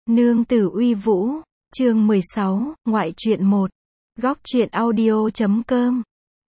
Nương tử uy vũ, chương 16, ngoại truyện 1. Góc truyện audio.com.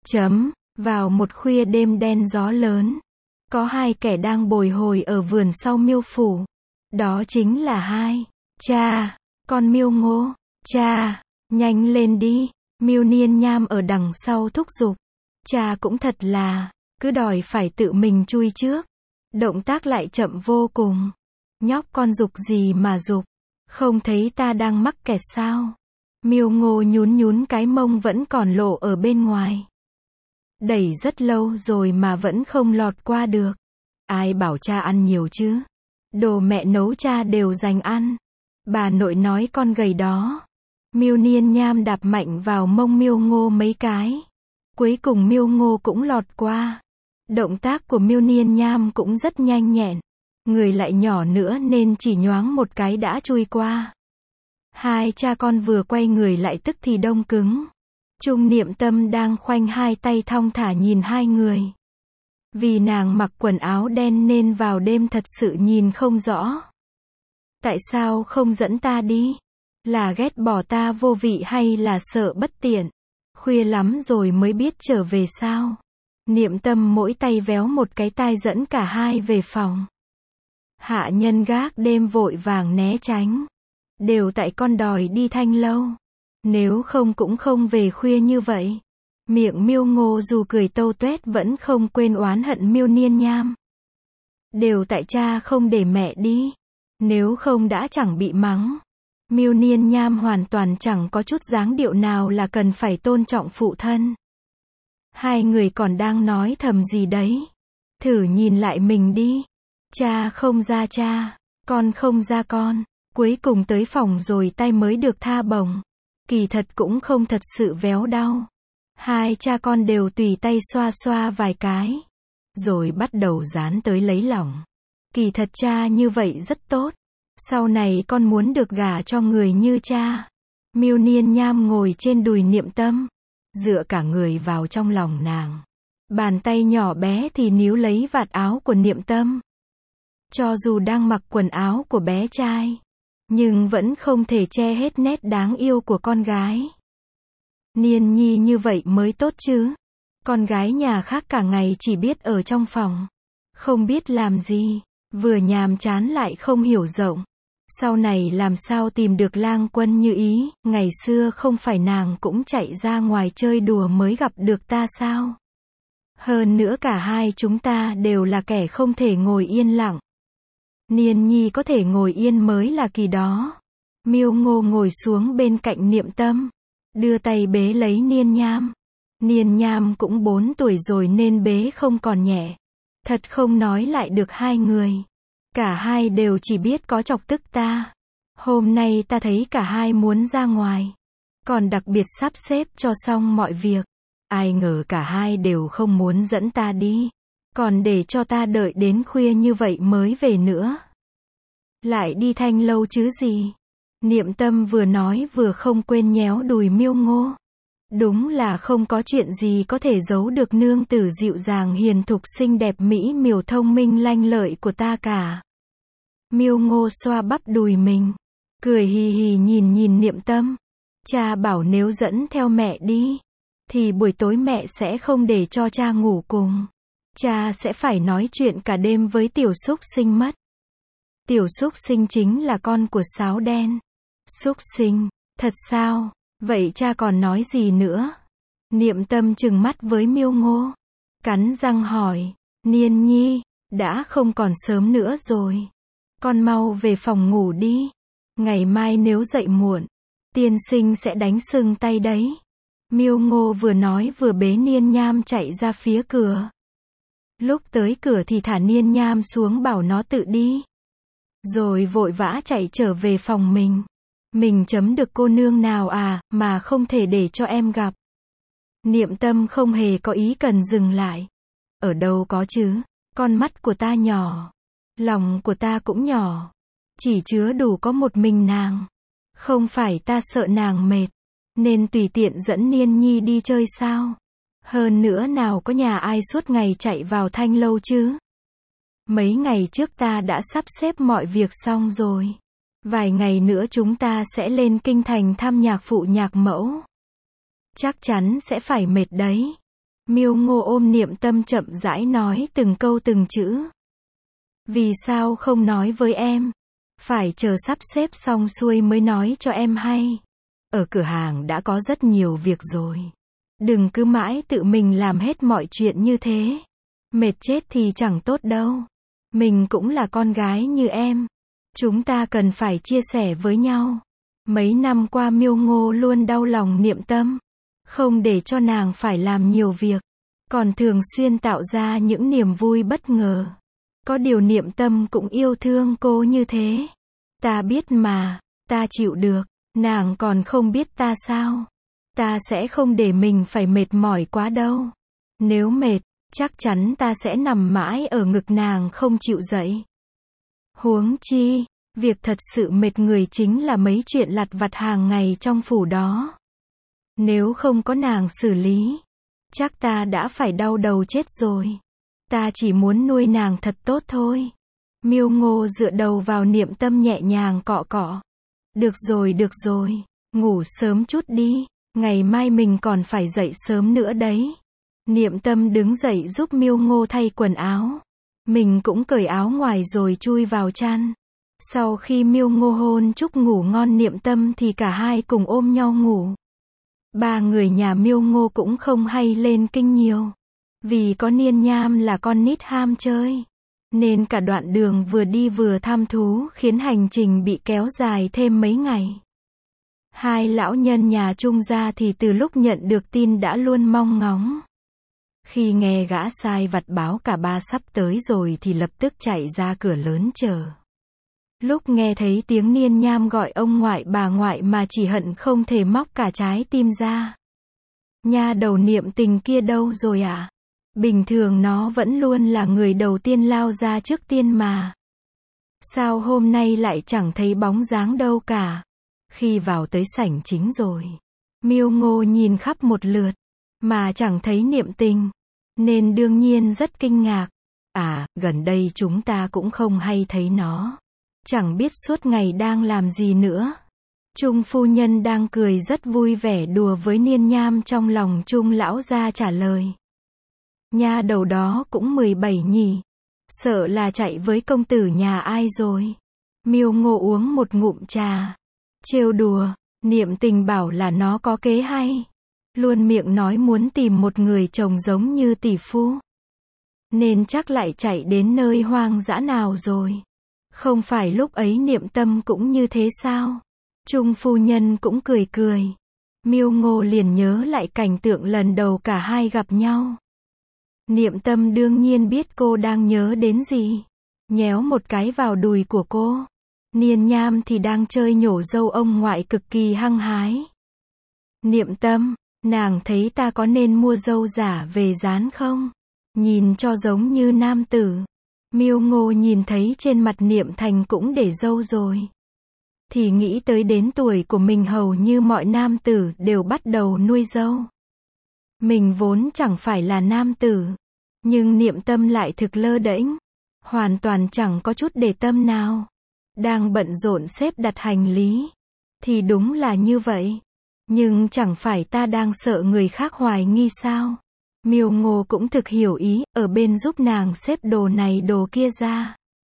Vào một khuya đêm đen gió lớn, có hai kẻ đang bồi hồi ở vườn sau Miêu phủ. Đó chính là hai cha con Miêu Ngô. Cha, nhanh lên đi. Miêu Niên Nham ở đằng sau thúc giục. Cha cũng thật là, cứ đòi phải tự mình chui trước. Động tác lại chậm vô cùng. Nhóc con giục gì mà giục? Không thấy ta đang mắc kẹt sao? Miêu Ngô nhún nhún cái mông vẫn còn lộ ở bên ngoài. Đẩy rất lâu rồi mà vẫn không lọt qua được. Ai bảo cha ăn nhiều chứ? Đồ mẹ nấu cha đều dành ăn. Bà nội nói con gầy đó. Miêu Niên Nham đạp mạnh vào mông Miêu Ngô mấy cái. Cuối cùng Miêu Ngô cũng lọt qua. Động tác của Miêu Niên Nham cũng rất nhanh nhẹn. Người lại nhỏ nữa nên chỉ nhoáng một cái đã chui qua. Hai cha con vừa quay người lại tức thì đông cứng. Trung Niệm Tâm đang khoanh hai tay thong thả nhìn hai người. Vì nàng mặc quần áo đen nên vào đêm thật sự nhìn không rõ. Tại sao không dẫn ta đi? Là ghét bỏ ta vô vị hay là sợ bất tiện? Khuya lắm rồi mới biết trở về sao? Niệm Tâm mỗi tay véo một cái tai dẫn cả hai về phòng. Hạ nhân gác đêm vội vàng né tránh. Đều tại con đòi đi Thanh Lâu. Nếu không cũng không về khuya như vậy. Miệng Miêu Ngô dù cười tâu tuét vẫn không quên oán hận Miêu Niên Nham. Đều tại cha không để mẹ đi. Nếu không đã chẳng bị mắng. Miêu Niên Nham hoàn toàn chẳng có chút dáng điệu nào là cần phải tôn trọng phụ thân. Hai người còn đang nói thầm gì đấy. Thử nhìn lại mình đi. Cha không ra cha, con không ra con. Cuối cùng tới phòng rồi tay mới được tha bổng. Kỳ thật cũng không thật sự véo đau. Hai cha con đều tùy tay xoa xoa vài cái. Rồi bắt đầu dán tới lấy lòng. Kỳ thật cha như vậy rất tốt. Sau này con muốn được gả cho người như cha. Miêu Niên Nham ngồi trên đùi Niệm Tâm. Dựa cả người vào trong lòng nàng. Bàn tay nhỏ bé thì níu lấy vạt áo của Niệm Tâm. Cho dù đang mặc quần áo của bé trai. Nhưng vẫn không thể che hết nét đáng yêu của con gái. Niên Nhi như vậy mới tốt chứ. Con gái nhà khác cả ngày chỉ biết ở trong phòng. Không biết làm gì. Vừa nhàm chán lại không hiểu rộng. Sau này làm sao tìm được lang quân như ý. Ngày xưa không phải nàng cũng chạy ra ngoài chơi đùa mới gặp được ta sao? Hơn nữa cả hai chúng ta đều là kẻ không thể ngồi yên lặng. Niên Nhi có thể ngồi yên mới là kỳ đó. Miêu Ngô ngồi xuống bên cạnh Niệm Tâm. Đưa tay bế lấy Niên Nham. Niên Nham cũng 4 tuổi rồi nên bế không còn nhẹ. Thật không nói lại được hai người. Cả hai đều chỉ biết có chọc tức ta. Hôm nay ta thấy cả hai muốn ra ngoài. Còn đặc biệt sắp xếp cho xong mọi việc. Ai ngờ cả hai đều không muốn dẫn ta đi. Còn để cho ta đợi đến khuya như vậy mới về nữa. Lại đi Thanh Lâu chứ gì. Niệm Tâm vừa nói vừa không quên nhéo đùi Miêu Ngô. Đúng là không có chuyện gì có thể giấu được nương tử dịu dàng hiền thục xinh đẹp mỹ miều thông minh lanh lợi của ta cả. Miêu Ngô xoa bắp đùi mình. Cười hì hì nhìn Niệm Tâm. Cha bảo nếu dẫn theo mẹ đi. Thì buổi tối mẹ sẽ không để cho cha ngủ cùng. Cha sẽ phải nói chuyện cả đêm với tiểu súc sinh mất. Tiểu súc sinh chính là con của Sáo Đen. Súc sinh, thật sao? Vậy cha còn nói gì nữa? Niệm Tâm trừng mắt với Miêu Ngô. Cắn răng hỏi. Niên Nhi, đã không còn sớm nữa rồi. Con mau về phòng ngủ đi. Ngày mai nếu dậy muộn, tiên sinh sẽ đánh sưng tay đấy. Miêu Ngô vừa nói vừa bế Niên Nham chạy ra phía cửa. Lúc tới cửa thì thả Niên Nham xuống bảo nó tự đi. Rồi vội vã chạy trở về phòng mình. Mình chấm được cô nương nào à, mà không thể để cho em gặp. Niệm Tâm không hề có ý cần dừng lại. Ở đâu có chứ, con mắt của ta nhỏ. Lòng của ta cũng nhỏ. Chỉ chứa đủ có một mình nàng. Không phải ta sợ nàng mệt. Nên tùy tiện dẫn Niên Nhi đi chơi sao. Hơn nữa nào có nhà ai suốt ngày chạy vào Thanh Lâu chứ. Mấy ngày trước ta đã sắp xếp mọi việc xong rồi. Vài ngày nữa chúng ta sẽ lên kinh thành thăm nhạc phụ nhạc mẫu. Chắc chắn sẽ phải mệt đấy. Miêu Ngô ôm Niệm Tâm chậm rãi nói từng câu từng chữ. Vì sao không nói với em? Phải chờ sắp xếp xong xuôi mới nói cho em hay. Ở cửa hàng đã có rất nhiều việc rồi. Đừng cứ mãi tự mình làm hết mọi chuyện như thế. Mệt chết thì chẳng tốt đâu. Mình cũng là con gái như em. Chúng ta cần phải chia sẻ với nhau. Mấy năm qua Miêu Ngô luôn đau lòng Niệm Tâm. Không để cho nàng phải làm nhiều việc. Còn thường xuyên tạo ra những niềm vui bất ngờ. Có điều Niệm Tâm cũng yêu thương cô như thế. Ta biết mà, ta chịu được. Nàng còn không biết ta sao. Ta sẽ không để mình phải mệt mỏi quá đâu. Nếu mệt, chắc chắn ta sẽ nằm mãi ở ngực nàng không chịu dậy. Huống chi, việc thật sự mệt người chính là mấy chuyện lặt vặt hàng ngày trong phủ đó. Nếu không có nàng xử lý, chắc ta đã phải đau đầu chết rồi. Ta chỉ muốn nuôi nàng thật tốt thôi. Miêu Ngô dựa đầu vào Niệm Tâm nhẹ nhàng cọ cọ. Được rồi, ngủ sớm chút đi, ngày mai mình còn phải dậy sớm nữa đấy. Niệm Tâm đứng dậy giúp Miêu Ngô thay quần áo. Mình cũng cởi áo ngoài rồi chui vào chăn. Sau khi Miêu Ngô hôn chúc ngủ ngon Niệm Tâm thì cả hai cùng ôm nhau ngủ. Ba người nhà Miêu Ngô cũng không hay lên kinh nhiều. Vì có Niên Nham là con nít ham chơi. Nên cả đoạn đường vừa đi vừa thăm thú khiến hành trình bị kéo dài thêm mấy ngày. Hai lão nhân nhà Trung gia thì từ lúc nhận được tin đã luôn mong ngóng. Khi nghe gã sai vặt báo cả ba sắp tới rồi thì lập tức chạy ra cửa lớn chờ. Lúc nghe thấy tiếng Niên Nham gọi ông ngoại bà ngoại mà chỉ hận không thể móc cả trái tim ra. Nha đầu Niệm Tình kia đâu rồi ạ? Bình thường nó vẫn luôn là người đầu tiên lao ra trước tiên mà. Sao hôm nay lại chẳng thấy bóng dáng đâu cả? Khi vào tới sảnh chính rồi, Miêu Ngô nhìn khắp một lượt, mà chẳng thấy Niệm Tình, nên đương nhiên rất kinh ngạc. À, gần đây chúng ta cũng không hay thấy nó. Chẳng biết suốt ngày đang làm gì nữa. Trung phu nhân đang cười rất vui vẻ đùa với Niên Nham trong lòng Trung lão gia trả lời. Nha đầu đó cũng 17 nhỉ. Sợ là chạy với công tử nhà ai rồi. Miêu Ngô uống một ngụm trà. Trêu đùa, Niệm Tình bảo là nó có kế hay. Luôn miệng nói muốn tìm một người chồng giống như tỷ phu. Nên chắc lại chạy đến nơi hoang dã nào rồi. Không phải lúc ấy Niệm Tâm cũng như thế sao? Trung phu nhân cũng cười cười. Miêu Ngô liền nhớ lại cảnh tượng lần đầu cả hai gặp nhau. Niệm Tâm đương nhiên biết cô đang nhớ đến gì. Nhéo một cái vào đùi của cô. Niên Nham thì đang chơi nhổ râu ông ngoại cực kỳ hăng hái. Niệm Tâm, nàng thấy ta có nên mua râu giả về dán không? Nhìn cho giống như nam tử. Miêu Ngô nhìn thấy trên mặt Niệm Thành cũng để râu rồi. Thì nghĩ tới đến tuổi của mình hầu như mọi nam tử đều bắt đầu nuôi râu. Mình vốn chẳng phải là nam tử. Nhưng Niệm Tâm lại thực lơ đễnh. Hoàn toàn chẳng có chút để tâm nào. Đang bận rộn xếp đặt hành lý. Thì đúng là như vậy. Nhưng chẳng phải ta đang sợ người khác hoài nghi sao? Miêu Ngô cũng thực hiểu ý, ở bên giúp nàng xếp đồ này đồ kia ra.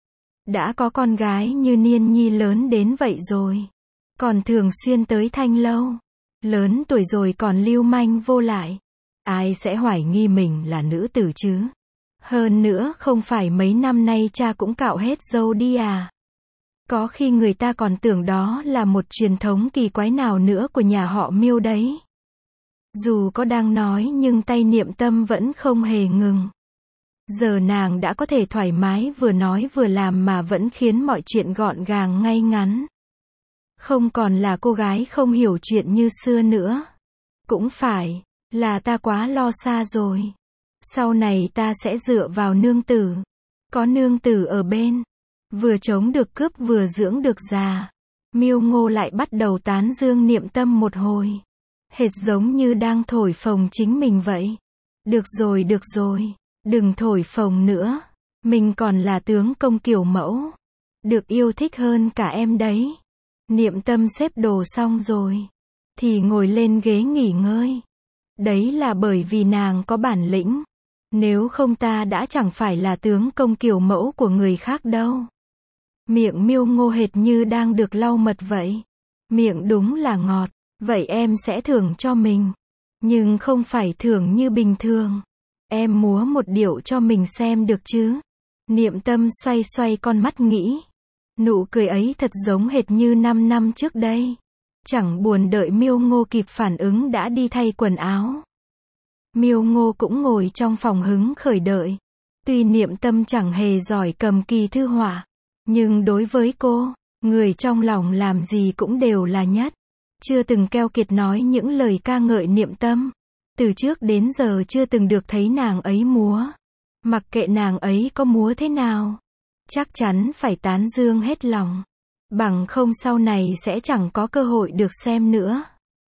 Đã có con gái như Niên Nhi lớn đến vậy rồi. Còn thường xuyên tới Thanh Lâu. Lớn tuổi rồi còn lưu manh vô lại. Ai sẽ hoài nghi mình là nữ tử chứ? Hơn nữa không phải mấy năm nay cha cũng cạo hết râu đi à? Có khi người ta còn tưởng đó là một truyền thống kỳ quái nào nữa của nhà họ Miêu đấy. Dù có đang nói nhưng tay Niệm Tâm vẫn không hề ngừng. Giờ nàng đã có thể thoải mái vừa nói vừa làm mà vẫn khiến mọi chuyện gọn gàng ngay ngắn. Không còn là cô gái không hiểu chuyện như xưa nữa. Cũng phải, là ta quá lo xa rồi. Sau này ta sẽ dựa vào nương tử. Có nương tử ở bên. Vừa chống được cướp vừa dưỡng được già. Miêu Ngô lại bắt đầu tán dương Niệm Tâm một hồi. Hệt giống như đang thổi phồng chính mình vậy. Được rồi. Đừng thổi phồng nữa. Mình còn là tướng công kiểu mẫu. được yêu thích hơn cả em đấy. Niệm Tâm xếp đồ xong rồi, thì ngồi lên ghế nghỉ ngơi. Đấy là bởi vì nàng có bản lĩnh. Nếu không ta đã chẳng phải là tướng công kiểu mẫu của người khác đâu. Miệng Miêu Ngô hệt như đang được lau mật vậy. Miệng đúng là ngọt, vậy em sẽ thưởng cho mình. Nhưng không phải thưởng như bình thường. Em múa một điệu cho mình xem được chứ. Niệm Tâm xoay xoay con mắt nghĩ. Nụ cười ấy thật giống hệt như 5 năm trước đây. Chẳng buồn đợi Miêu Ngô kịp phản ứng đã đi thay quần áo. Miêu Ngô cũng ngồi trong phòng hứng khởi đợi. Tuy Niệm Tâm chẳng hề giỏi cầm kỳ thư họa, nhưng đối với cô, người trong lòng làm gì cũng đều là nhất. Chưa từng keo kiệt nói những lời ca ngợi Niệm Tâm. Từ trước đến giờ chưa từng được thấy nàng ấy múa. Mặc kệ nàng ấy có múa thế nào, chắc chắn phải tán dương hết lòng. Bằng không sau này sẽ chẳng có cơ hội được xem nữa.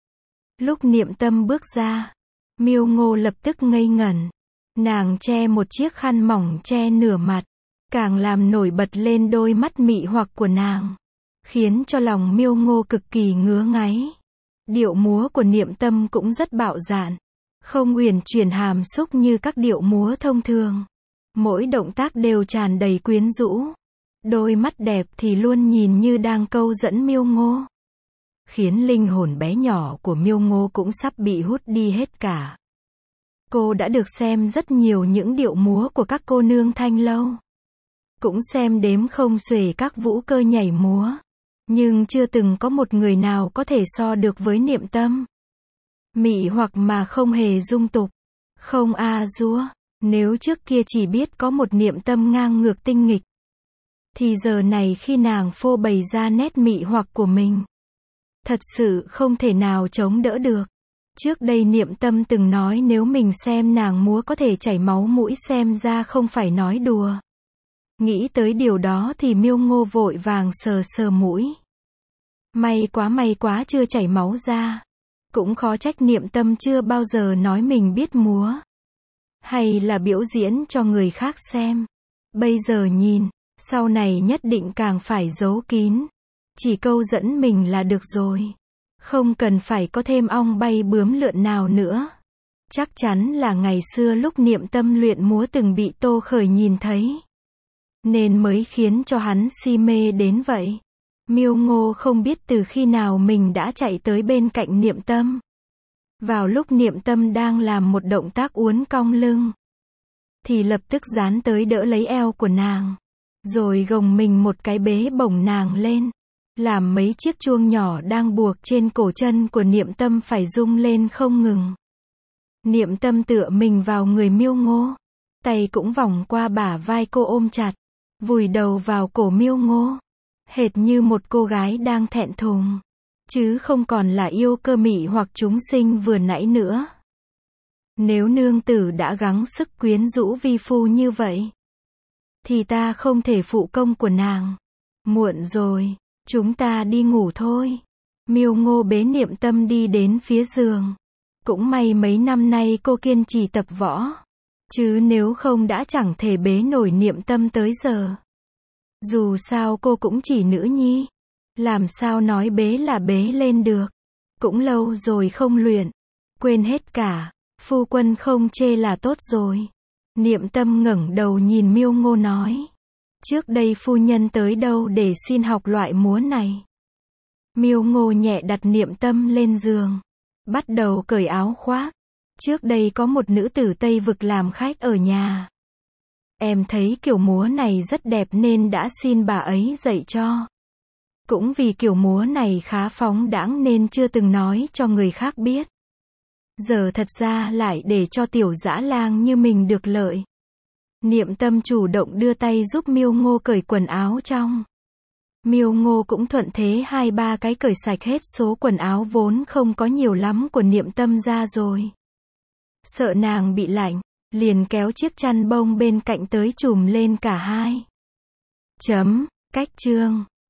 Lúc Niệm Tâm bước ra, Miêu Ngô lập tức ngây ngẩn. Nàng che một chiếc khăn mỏng che nửa mặt, càng làm nổi bật lên đôi mắt mị hoặc của nàng, khiến cho lòng Miêu Ngô cực kỳ ngứa ngáy. Điệu múa của Niệm Tâm cũng rất bạo dạn, không uyển chuyển hàm xúc như các điệu múa thông thường. Mỗi động tác đều tràn đầy quyến rũ. Đôi mắt đẹp thì luôn nhìn như đang câu dẫn Miêu Ngô, khiến linh hồn bé nhỏ của Miêu Ngô cũng sắp bị hút đi hết cả. Cô đã được xem rất nhiều những điệu múa của các cô nương thanh lâu, cũng xem đếm không xuể các vũ cơ nhảy múa, nhưng chưa từng có một người nào có thể so được với Niệm Tâm. Mị hoặc mà không hề dung tục, không a dúa. Nếu trước kia chỉ biết có một Niệm Tâm ngang ngược tinh nghịch, thì giờ này khi nàng phô bày ra nét mị hoặc của mình, thật sự không thể nào chống đỡ được. Trước đây Niệm Tâm từng nói nếu mình xem nàng múa có thể chảy máu mũi, xem ra không phải nói đùa. Nghĩ tới điều đó thì Miêu Ngô vội vàng sờ sờ mũi. May quá chưa chảy máu ra. Cũng khó trách Niệm Tâm chưa bao giờ nói mình biết múa, hay là biểu diễn cho người khác xem. Bây giờ nhìn, sau này nhất định càng phải giấu kín, chỉ câu dẫn mình là được rồi. Không cần phải có thêm ong bay bướm lượn nào nữa. Chắc chắn là ngày xưa lúc Niệm Tâm luyện múa từng bị Tô Khởi nhìn thấy, nên mới khiến cho hắn si mê đến vậy. Miêu Ngô không biết từ khi nào mình đã chạy tới bên cạnh Niệm Tâm. Vào lúc Niệm Tâm đang làm một động tác uốn cong lưng, thì lập tức dán tới đỡ lấy eo của nàng, rồi gồng mình một cái bế bổng nàng lên, làm mấy chiếc chuông nhỏ đang buộc trên cổ chân của Niệm Tâm phải rung lên không ngừng. Niệm Tâm tựa mình vào người Miêu Ngô, tay cũng vòng qua bả vai cô ôm chặt, vùi đầu vào cổ Miêu Ngô, hệt như một cô gái đang thẹn thùng, chứ không còn là yêu cơ mị hoặc chúng sinh vừa nãy nữa. Nếu nương tử đã gắng sức quyến rũ vi phu như vậy, thì ta không thể phụ công của nàng. Muộn rồi, chúng ta đi ngủ thôi. Miêu Ngô bế Niệm Tâm đi đến phía giường. Cũng may mấy năm nay cô kiên trì tập võ, chứ nếu không đã chẳng thể bế nổi Niệm Tâm tới giờ. Dù sao cô cũng chỉ nữ nhi, làm sao nói bế là bế lên được. Cũng lâu rồi không luyện, quên hết cả. Phu quân không chê là tốt rồi. Niệm Tâm ngẩng đầu nhìn Miêu Ngô nói, trước đây phu nhân tới đâu để xin học loại múa này. Miêu Ngô nhẹ đặt Niệm Tâm lên giường, bắt đầu cởi áo khoác. Trước đây có một nữ tử Tây Vực làm khách ở nhà. Em thấy kiểu múa này rất đẹp nên đã xin bà ấy dạy cho. Cũng vì kiểu múa này khá phóng đãng nên chưa từng nói cho người khác biết. Giờ thật ra lại để cho tiểu dã lang như mình được lợi. Niệm Tâm chủ động đưa tay giúp Miêu Ngô cởi quần áo trong. Miêu Ngô cũng thuận thế 2-3 cái cởi sạch hết số quần áo vốn không có nhiều lắm của Niệm Tâm ra rồi. Sợ nàng bị lạnh, liền kéo chiếc chăn bông bên cạnh tới trùm lên cả hai. Cách chương